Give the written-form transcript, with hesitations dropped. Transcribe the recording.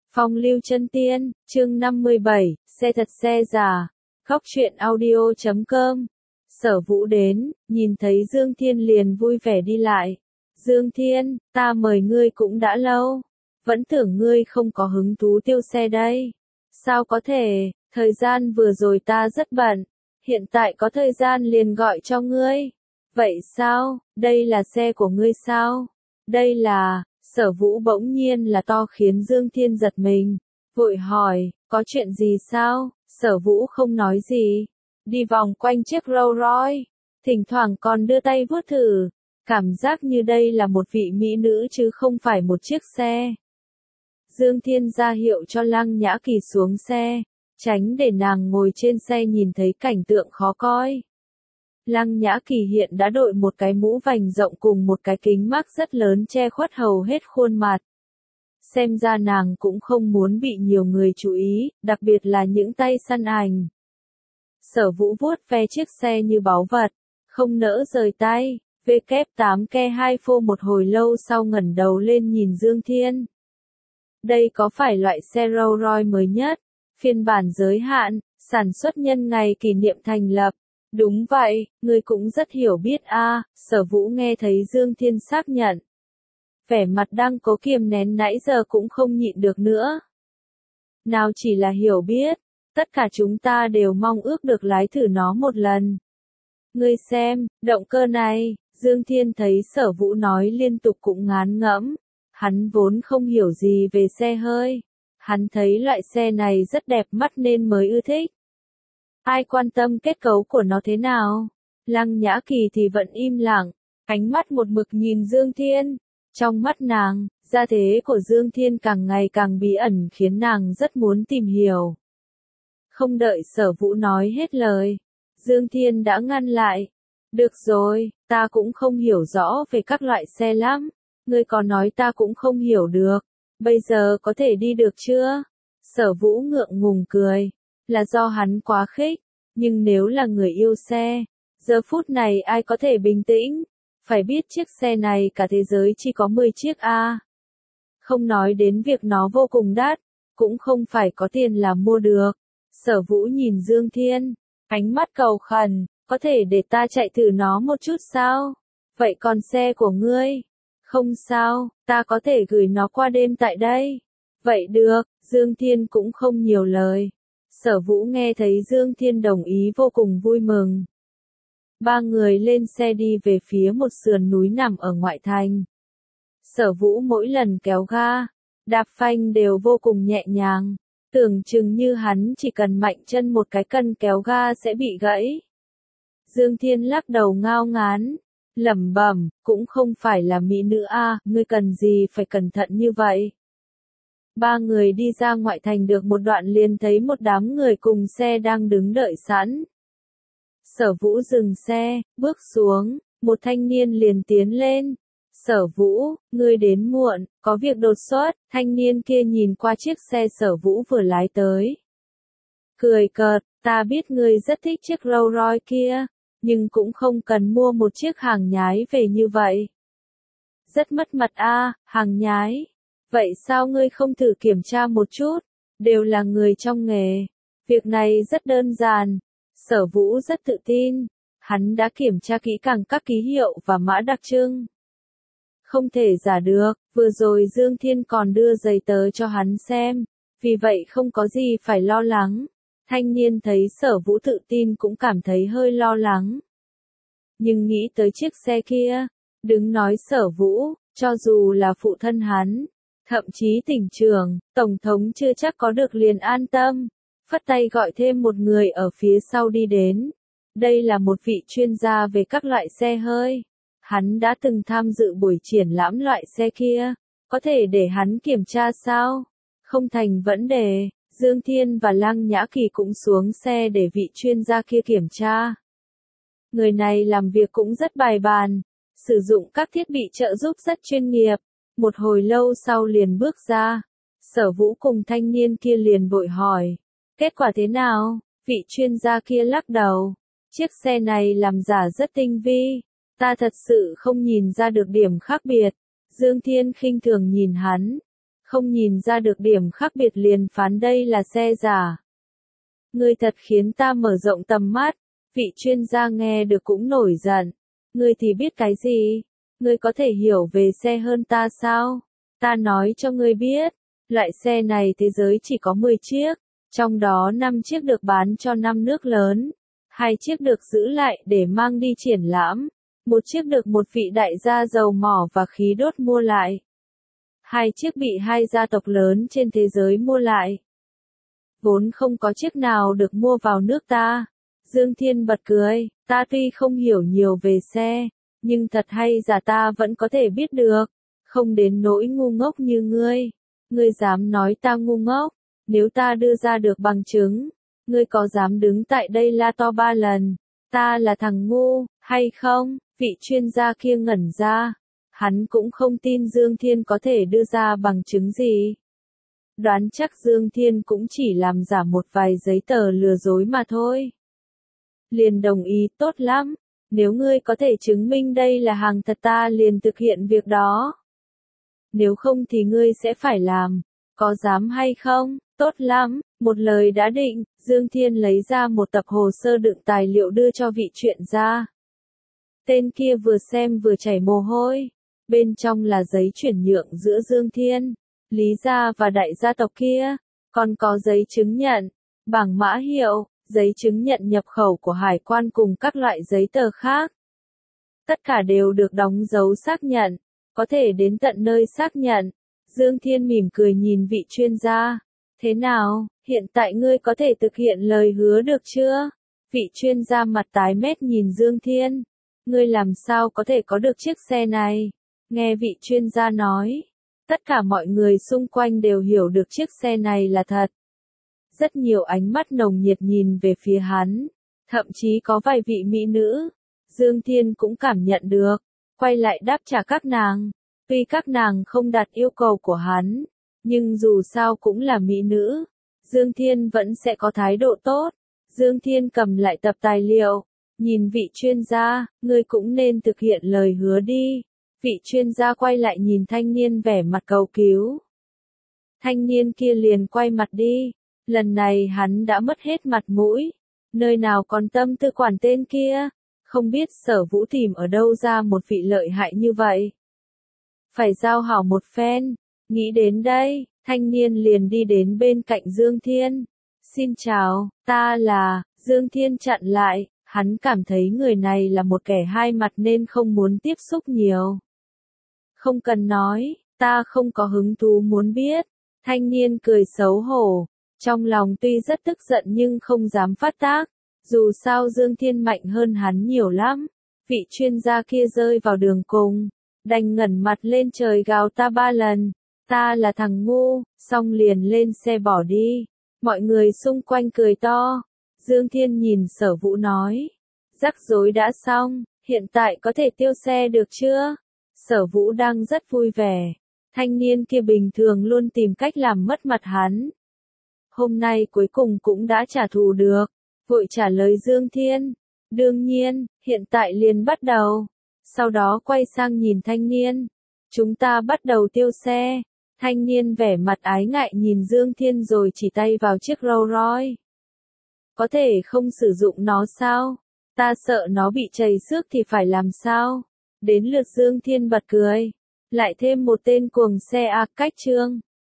Phong lưu chân tiên, chương 57, xe thật xe giả. Góc truyện audio.com. Sở Vũ đến, nhìn thấy Dương Thiên liền vui vẻ đi lại. Dương Thiên, ta mời ngươi cũng đã lâu. Vẫn tưởng ngươi không có hứng thú tiêu xe đây. Sao có thể, thời gian vừa rồi ta rất bận. Hiện tại có thời gian liền gọi cho ngươi. Vậy sao, đây là xe của ngươi sao? Đây là... Sở Vũ bỗng nhiên là to khiến Dương Thiên giật mình, vội hỏi, có chuyện gì sao? Sở Vũ không nói gì, đi vòng quanh chiếc Rolls Royce, thỉnh thoảng còn đưa tay vuốt thử, cảm giác như đây là một vị mỹ nữ chứ không phải một chiếc xe. Dương Thiên ra hiệu cho Lăng Nhã Kỳ xuống xe, tránh để nàng ngồi trên xe nhìn thấy cảnh tượng khó coi. Lăng Nhã Kỳ hiện đã đội một cái mũ vành rộng cùng một cái kính mác rất lớn che khuất hầu hết khuôn mặt. Xem ra nàng cũng không muốn bị nhiều người chú ý, đặc biệt là những tay săn ảnh. Sở Vũ vuốt ve chiếc xe như báu vật, không nỡ rời tay, W8K2 phô một hồi lâu sau ngẩng đầu lên nhìn Dương Thiên. Đây có phải loại xe Rolls Royce mới nhất, phiên bản giới hạn, sản xuất nhân ngày kỷ niệm thành lập? Đúng vậy, ngươi cũng rất hiểu biết a. Sở Vũ nghe thấy Dương Thiên xác nhận. Vẻ mặt đang cố kiềm nén nãy giờ cũng không nhịn được nữa. Nào chỉ là hiểu biết, tất cả chúng ta đều mong ước được lái thử nó một lần. Ngươi xem, động cơ này, Dương Thiên thấy Sở Vũ nói liên tục cũng ngán ngẫm. Hắn vốn không hiểu gì về xe hơi. Hắn thấy loại xe này rất đẹp mắt nên mới ưa thích. Ai quan tâm kết cấu của nó thế nào? Lăng Nhã Kỳ thì vẫn im lặng, ánh mắt một mực nhìn Dương Thiên. Trong mắt nàng, gia thế của Dương Thiên càng ngày càng bí ẩn khiến nàng rất muốn tìm hiểu. Không đợi Sở Vũ nói hết lời, Dương Thiên đã ngăn lại. Được rồi, ta cũng không hiểu rõ về các loại xe lắm. Ngươi có nói ta cũng không hiểu được. Bây giờ có thể đi được chưa? Sở Vũ ngượng ngùng cười. Là do hắn quá khích, nhưng nếu là người yêu xe, giờ phút này ai có thể bình tĩnh, phải biết chiếc xe này cả thế giới chỉ có 10 chiếc a. Không nói đến việc nó vô cùng đắt, cũng không phải có tiền là mua được. Sở Vũ nhìn Dương Thiên, ánh mắt cầu khẩn, có thể để ta chạy thử nó một chút sao? Vậy còn xe của ngươi? Không sao, ta có thể gửi nó qua đêm tại đây. Vậy được, Dương Thiên cũng không nhiều lời. Sở Vũ nghe thấy Dương Thiên đồng ý vô cùng vui mừng. Ba người lên xe đi về phía một sườn núi nằm ở ngoại thành. Sở Vũ mỗi lần kéo ga, đạp phanh đều vô cùng nhẹ nhàng, tưởng chừng như hắn chỉ cần mạnh chân một cái cần kéo ga sẽ bị gãy. Dương Thiên lắc đầu ngao ngán, lẩm bẩm, cũng không phải là mỹ nữ a, ngươi cần gì phải cẩn thận như vậy. Ba người đi ra ngoại thành được một đoạn liền thấy một đám người cùng xe đang đứng đợi sẵn. Sở Vũ dừng xe, bước xuống, một thanh niên liền tiến lên. Sở Vũ, ngươi đến muộn, có việc đột xuất. Thanh niên kia nhìn qua chiếc xe Sở Vũ vừa lái tới. Cười cợt, ta biết ngươi rất thích chiếc Rolls Royce kia, nhưng cũng không cần mua một chiếc hàng nhái về như vậy. Rất mất mặt a, hàng nhái. Vậy sao ngươi không thử kiểm tra một chút? Đều là người trong nghề. Việc này rất đơn giản. Sở Vũ rất tự tin. Hắn đã kiểm tra kỹ càng các ký hiệu và mã đặc trưng. Không thể giả được, vừa rồi Dương Thiên còn đưa giấy tờ cho hắn xem. Vì vậy không có gì phải lo lắng. Thanh niên thấy Sở Vũ tự tin cũng cảm thấy hơi lo lắng. Nhưng nghĩ tới chiếc xe kia, đừng nói Sở Vũ, cho dù là phụ thân hắn. Thậm chí tỉnh trưởng, tổng thống chưa chắc có được liền an tâm. Phất tay gọi thêm một người ở phía sau đi đến. Đây là một vị chuyên gia về các loại xe hơi. Hắn đã từng tham dự buổi triển lãm loại xe kia. Có thể để hắn kiểm tra sao? Không thành vấn đề. Dương Thiên và Lăng Nhã Kỳ cũng xuống xe để vị chuyên gia kia kiểm tra. Người này làm việc cũng rất bài bàn. Sử dụng các thiết bị trợ giúp rất chuyên nghiệp. Một hồi lâu sau liền bước ra. Sở Vũ cùng thanh niên kia liền vội hỏi. Kết quả thế nào? Vị chuyên gia kia lắc đầu. Chiếc xe này làm giả rất tinh vi. Ta thật sự không nhìn ra được điểm khác biệt. Dương Thiên khinh thường nhìn hắn. không nhìn ra được điểm khác biệt liền phán đây là xe giả. Ngươi thật khiến ta mở rộng tầm mắt, vị chuyên gia nghe được cũng nổi giận. Ngươi thì biết cái gì? Ngươi có thể hiểu về xe hơn ta sao? Ta nói cho ngươi biết, loại xe này thế giới chỉ có 10 chiếc, trong đó 5 chiếc được bán cho 5 nước lớn, 2 chiếc được giữ lại để mang đi triển lãm, 1 chiếc được một vị đại gia dầu mỏ và khí đốt mua lại. 2 chiếc bị 2 gia tộc lớn trên thế giới mua lại. Vốn không có chiếc nào được mua vào nước ta. Dương Thiên bật cười, ta tuy không hiểu nhiều về xe, nhưng thật hay giả ta vẫn có thể biết được, không đến nỗi ngu ngốc như ngươi. Ngươi dám nói ta ngu ngốc, nếu ta đưa ra được bằng chứng, ngươi có dám đứng tại đây la to 3 lần, ta là thằng ngu, hay không? Vị chuyên gia kia ngẩn ra, hắn cũng không tin Dương Thiên có thể đưa ra bằng chứng gì. Đoán chắc Dương Thiên cũng chỉ làm giả một vài giấy tờ lừa dối mà thôi. Liền đồng ý, tốt lắm, nếu ngươi có thể chứng minh đây là hàng thật ta liền thực hiện việc đó. Nếu không thì ngươi sẽ phải làm, có dám hay không? Tốt lắm, một lời đã định, Dương Thiên lấy ra một tập hồ sơ đựng tài liệu đưa cho vị chuyên gia. Tên kia vừa xem vừa chảy mồ hôi, bên trong là giấy chuyển nhượng giữa Dương Thiên, Lý gia và đại gia tộc kia, còn có giấy chứng nhận, bảng mã hiệu, giấy chứng nhận nhập khẩu của hải quan cùng các loại giấy tờ khác. Tất cả đều được đóng dấu xác nhận, có thể đến tận nơi xác nhận. Dương Thiên mỉm cười nhìn vị chuyên gia. Thế nào, hiện tại ngươi có thể thực hiện lời hứa được chưa? Vị chuyên gia mặt tái mét nhìn Dương Thiên. Ngươi làm sao có thể có được chiếc xe này? Nghe vị chuyên gia nói. Tất cả mọi người xung quanh đều hiểu được chiếc xe này là thật. Rất nhiều ánh mắt nồng nhiệt nhìn về phía hắn. Thậm chí có vài vị mỹ nữ. Dương Thiên cũng cảm nhận được. Quay lại đáp trả các nàng. Tuy các nàng không đạt yêu cầu của hắn, nhưng dù sao cũng là mỹ nữ, Dương Thiên vẫn sẽ có thái độ tốt. Dương Thiên cầm lại tập tài liệu, nhìn vị chuyên gia, ngươi cũng nên thực hiện lời hứa đi. Vị chuyên gia quay lại nhìn thanh niên vẻ mặt cầu cứu. Thanh niên kia liền quay mặt đi, lần này hắn đã mất hết mặt mũi, nơi nào còn tâm tư quản tên kia, không biết Sở Vũ tìm ở đâu ra một vị lợi hại như vậy. Phải giao hảo một phen, nghĩ đến đây, thanh niên liền đi đến bên cạnh Dương Thiên. Xin chào, ta là, Dương Thiên chặn lại, hắn cảm thấy người này là một kẻ hai mặt nên không muốn tiếp xúc nhiều. Không cần nói, ta không có hứng thú muốn biết. Thanh niên cười xấu hổ, trong lòng tuy rất tức giận nhưng không dám phát tác, dù sao Dương Thiên mạnh hơn hắn nhiều lắm. Vị chuyên gia kia rơi vào đường cùng, đành ngẩng mặt lên trời gào ta 3 lần, ta là thằng ngu, xong liền lên xe bỏ đi. Mọi người xung quanh cười to. Dương Thiên nhìn Sở Vũ nói, rắc rối đã xong, hiện tại có thể tiêu xe được chưa? Sở Vũ đang rất vui vẻ. Thanh niên kia bình thường luôn tìm cách làm mất mặt hắn. Hôm nay cuối cùng cũng đã trả thù được, vội trả lời Dương Thiên. Đương nhiên, hiện tại liền bắt đầu. Sau đó quay sang nhìn thanh niên. Chúng ta bắt đầu tiêu xe. Thanh niên vẻ mặt ái ngại nhìn Dương Thiên rồi chỉ tay vào chiếc Rolls Royce. Có thể không sử dụng nó sao? Ta sợ nó bị trầy xước thì phải làm sao? Đến lượt Dương Thiên bật cười. Lại thêm một tên cuồng xe cách trương.